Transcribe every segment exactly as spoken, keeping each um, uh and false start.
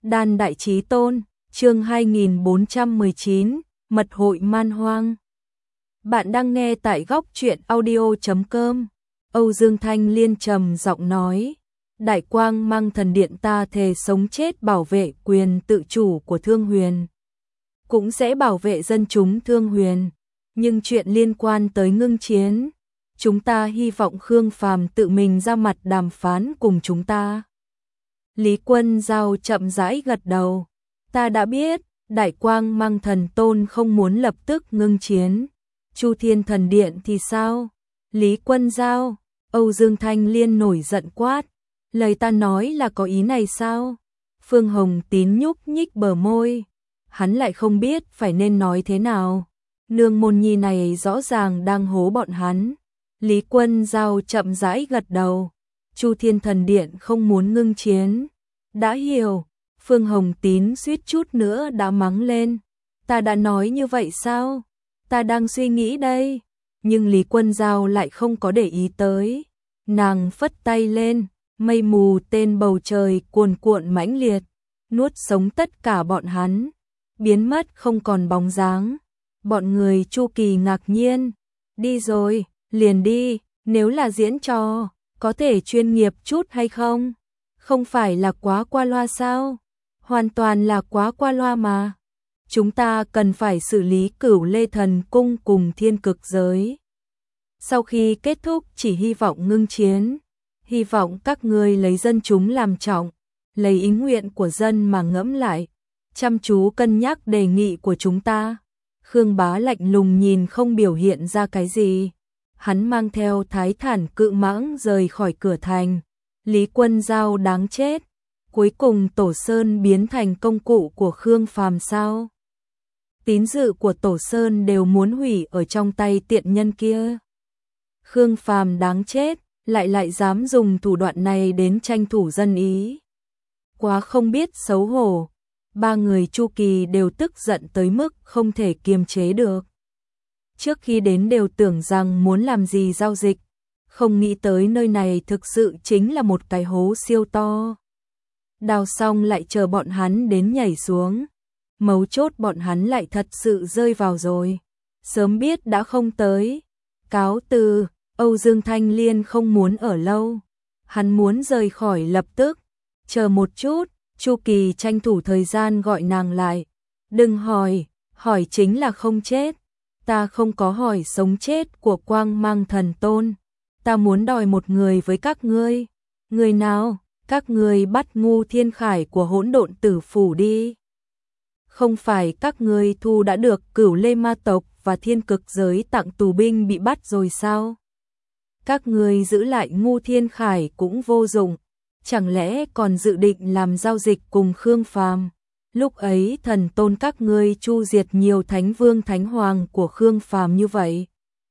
Đan Đại Chí Tôn, chương hai nghìn bốn trăm mười chín, Mật hội Man Hoang. Bạn đang nghe tại góc truyện audio chấm com. Âu Dương Thanh Liên trầm giọng nói, Đại Quang Mang Thần Điện ta thề sống chết bảo vệ quyền tự chủ của Thương Huyền. Cũng sẽ bảo vệ dân chúng Thương Huyền, nhưng chuyện liên quan tới ngưng chiến, chúng ta hy vọng Khương Phàm tự mình ra mặt đàm phán cùng chúng ta. Lý Quân Giao chậm rãi gật đầu, ta đã biết, Đại Quang Mang Thần Tôn không muốn lập tức ngưng chiến. Chu Thiên Thần Điện thì sao? Lý Quân Giao, Âu Dương Thanh Liên nổi giận quát, lời ta nói là có ý này sao? Phương Hồng Tín nhúc nhích bờ môi, hắn lại không biết phải nên nói thế nào. Nương môn nhi này rõ ràng đang hố bọn hắn. Lý Quân Giao chậm rãi gật đầu, Chu Thiên Thần Điện không muốn ngưng chiến. Đã hiểu. Phương Hồng Tín suýt chút nữa đã mắng lên, ta đã nói như vậy sao? Ta đang suy nghĩ đây. Nhưng Lý Quân Giao lại không có để ý tới. Nàng phất tay lên, mây mù tên bầu trời cuồn cuộn mãnh liệt, nuốt sống tất cả bọn hắn, biến mất không còn bóng dáng. Bọn người Chu Kỳ ngạc nhiên, đi rồi, liền đi, nếu là diễn trò, có thể chuyên nghiệp chút hay không? Không phải là quá qua loa sao? Hoàn toàn là quá qua loa mà. Chúng ta cần phải xử lý Cửu Lê Thần Cung cùng Thiên Cực Giới. Sau khi kết thúc chỉ hy vọng ngưng chiến, hy vọng các ngươi lấy dân chúng làm trọng, lấy ý nguyện của dân mà ngẫm lại, chăm chú cân nhắc đề nghị của chúng ta. Khương Bá lạnh lùng nhìn không biểu hiện ra cái gì. Hắn mang theo Thái Thản Cự Mãng rời khỏi cửa thành. Lý Quân Giao đáng chết. Cuối cùng Tổ Sơn biến thành công cụ của Khương Phàm sao? Tín dự của Tổ Sơn đều muốn hủy ở trong tay tiện nhân kia. Khương Phàm đáng chết, lại lại dám dùng thủ đoạn này đến tranh thủ dân ý. Quá không biết xấu hổ. Ba người Chu Kỳ đều tức giận tới mức không thể kiềm chế được. Trước khi đến đều tưởng rằng muốn làm gì giao dịch, không nghĩ tới nơi này thực sự chính là một cái hố siêu to. Đào xong lại chờ bọn hắn đến nhảy xuống. Mấu chốt bọn hắn lại thật sự rơi vào rồi. Sớm biết đã không tới. Cáo từ, Âu Dương Thanh Liên không muốn ở lâu. Hắn muốn rời khỏi lập tức. Chờ một chút, Chu Kỳ tranh thủ thời gian gọi nàng lại. Đừng hỏi, hỏi chính là không chết. Ta không có hỏi sống chết của Quang Mang Thần Tôn. Ta muốn đòi một người với các ngươi. Người nào? Các ngươi bắt Ngu Thiên Khải của Hỗn Độn Tử Phủ đi. Không phải các ngươi thu đã được Cửu Lê Ma tộc và Thiên Cực Giới tặng tù binh bị bắt rồi sao? Các ngươi giữ lại Ngu Thiên Khải cũng vô dụng, chẳng lẽ còn dự định làm giao dịch cùng Khương Phàm? Lúc ấy thần tôn các ngươi chu diệt nhiều thánh vương thánh hoàng của Khương Phàm như vậy.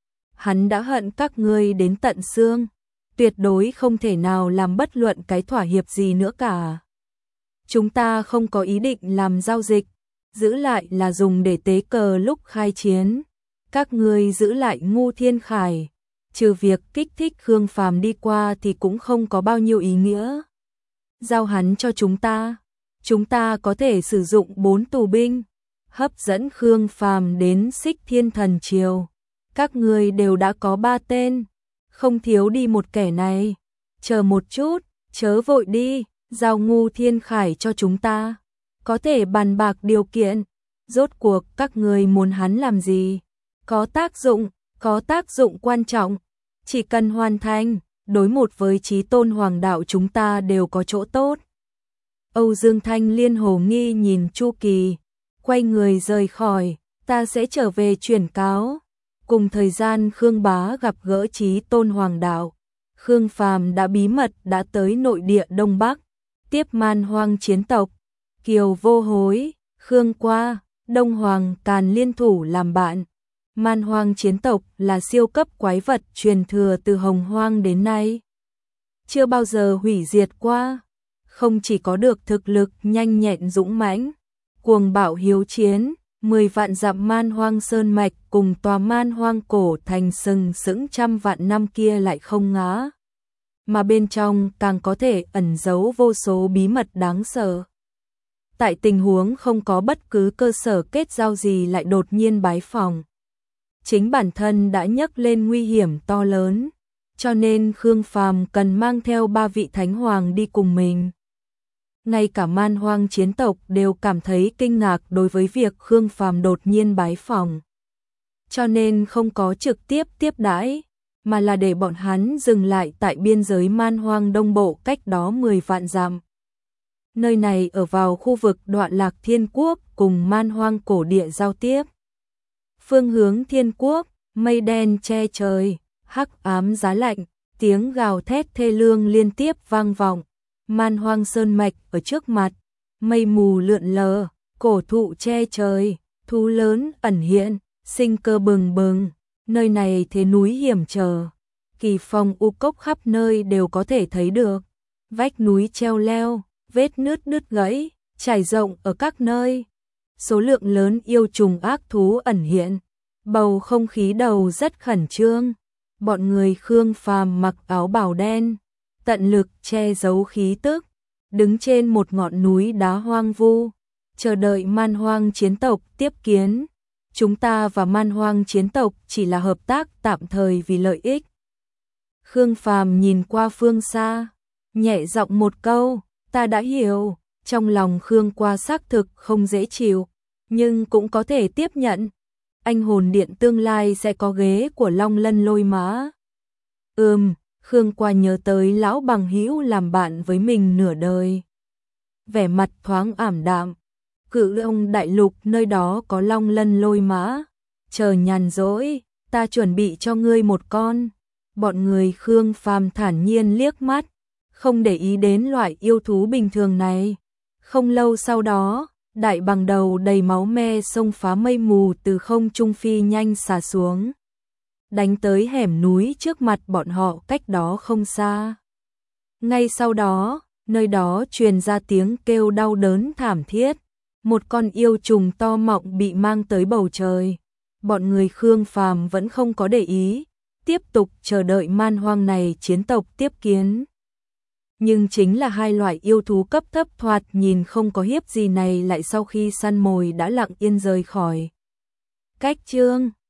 Hắn đã hận các ngươi đến tận xương. Tuyệt đối không thể nào làm bất luận cái thỏa hiệp gì nữa cả. Chúng ta không có ý định làm giao dịch, giữ lại là dùng để tế cờ lúc khai chiến. Các ngươi giữ lại Ngu Thiên Khải, trừ việc kích thích Khương Phàm đi qua thì cũng không có bao nhiêu ý nghĩa. Giao hắn cho chúng ta, chúng ta có thể sử dụng bốn tù binh, hấp dẫn Khương Phàm đến Xích Thiên Thần Triều. Các ngươi đều đã có ba tên. Không thiếu đi một kẻ này. Chờ một chút, chớ vội đi, giao Ngu Thiên Khải cho chúng ta. Có thể bàn bạc điều kiện. Rốt cuộc các người muốn hắn làm gì? Có tác dụng, có tác dụng quan trọng. Chỉ cần hoàn thành, đối một với Chí Tôn Hoàng đạo chúng ta đều có chỗ tốt. Âu Dương Thanh Liên hồ nghi nhìn Chu Kỳ, quay người rời khỏi, ta sẽ trở về truyền cáo. Cùng thời gian Khương Bá gặp gỡ Chí Tôn Hoàng đạo, Khương Phàm đã bí mật đã tới nội địa Đông Bắc, tiếp Man Hoang chiến tộc, Kiều Vô Hối, Khương Qua, Đông Hoàng Càn liên thủ làm bạn. Man Hoang chiến tộc là siêu cấp quái vật truyền thừa từ Hồng Hoang đến nay, chưa bao giờ hủy diệt qua, không chỉ có được thực lực nhanh nhẹn dũng mãnh, cuồng bạo hiếu chiến. Mười vạn dặm Man Hoang sơn mạch cùng tòa Man Hoang cổ thành sừng sững trăm vạn năm kia lại không ngã. Mà bên trong càng có thể ẩn giấu vô số bí mật đáng sợ. tại tình huống không có bất cứ cơ sở kết giao gì lại đột nhiên bái phỏng. Chính bản thân đã nhấc lên nguy hiểm to lớn, cho nên Khương Phàm cần mang theo ba vị thánh hoàng đi cùng mình. Ngay cả Man Hoang chiến tộc đều cảm thấy kinh ngạc đối với việc Khương Phàm đột nhiên bái phỏng. Cho nên không có trực tiếp tiếp đãi, mà là để bọn hắn dừng lại tại biên giới Man Hoang Đông Bộ cách đó mười vạn dặm. Nơi này ở vào khu vực Đoạn Lạc Thiên Quốc cùng Man Hoang cổ địa giao tiếp. Phương hướng Thiên Quốc, mây đen che trời, hắc ám giá lạnh, tiếng gào thét thê lương liên tiếp vang vọng. Man Hoang sơn mạch ở trước mặt, mây mù lượn lờ, cổ thụ che trời, thú lớn ẩn hiện, sinh cơ bừng bừng. Nơi này thế núi hiểm trở, kỳ phong u cốc khắp nơi đều có thể thấy được. Vách núi treo leo, vết nứt nứt gãy, trải rộng ở các nơi. Số lượng lớn yêu trùng ác thú ẩn hiện, bầu không khí đầu rất khẩn trương. Bọn người Khương Phàm mặc áo bào đen, tận lực che giấu khí tức, đứng trên một ngọn núi đá hoang vu, chờ đợi Man Hoang chiến tộc tiếp kiến. Chúng ta và Man Hoang chiến tộc chỉ là hợp tác tạm thời vì lợi ích. Khương Phàm nhìn qua phương xa, nhẹ giọng một câu, ta đã hiểu. Trong lòng Khương Qua xác thực không dễ chịu, nhưng cũng có thể tiếp nhận. Anh hồn điện tương lai sẽ có ghế của Long Lân Lôi Mã. Ừm, Khương Qua nhớ tới lão bằng hữu làm bạn với mình nửa đời. Vẻ mặt thoáng ảm đạm. Cự Long đại lục nơi đó có Long Lân Lôi Mã. Chờ nhàn rỗi, ta chuẩn bị cho ngươi một con. Bọn người Khương Phàm thản nhiên liếc mắt, không để ý đến loại yêu thú bình thường này. Không lâu sau đó, đại bằng đầu đầy máu me xông phá mây mù từ không trung phi nhanh xà xuống, đánh tới hẻm núi trước mặt bọn họ cách đó không xa. Ngay sau đó, nơi đó truyền ra tiếng kêu đau đớn thảm thiết. Một con yêu trùng to mọng bị mang tới bầu trời. Bọn người Khương Phàm vẫn không có để ý, tiếp tục chờ đợi Man Hoang này chiến tộc tiếp kiến. Nhưng chính là hai loại yêu thú cấp thấp thoạt nhìn không có hiếp gì này lại sau khi săn mồi đã lặng yên rời khỏi. Cách chương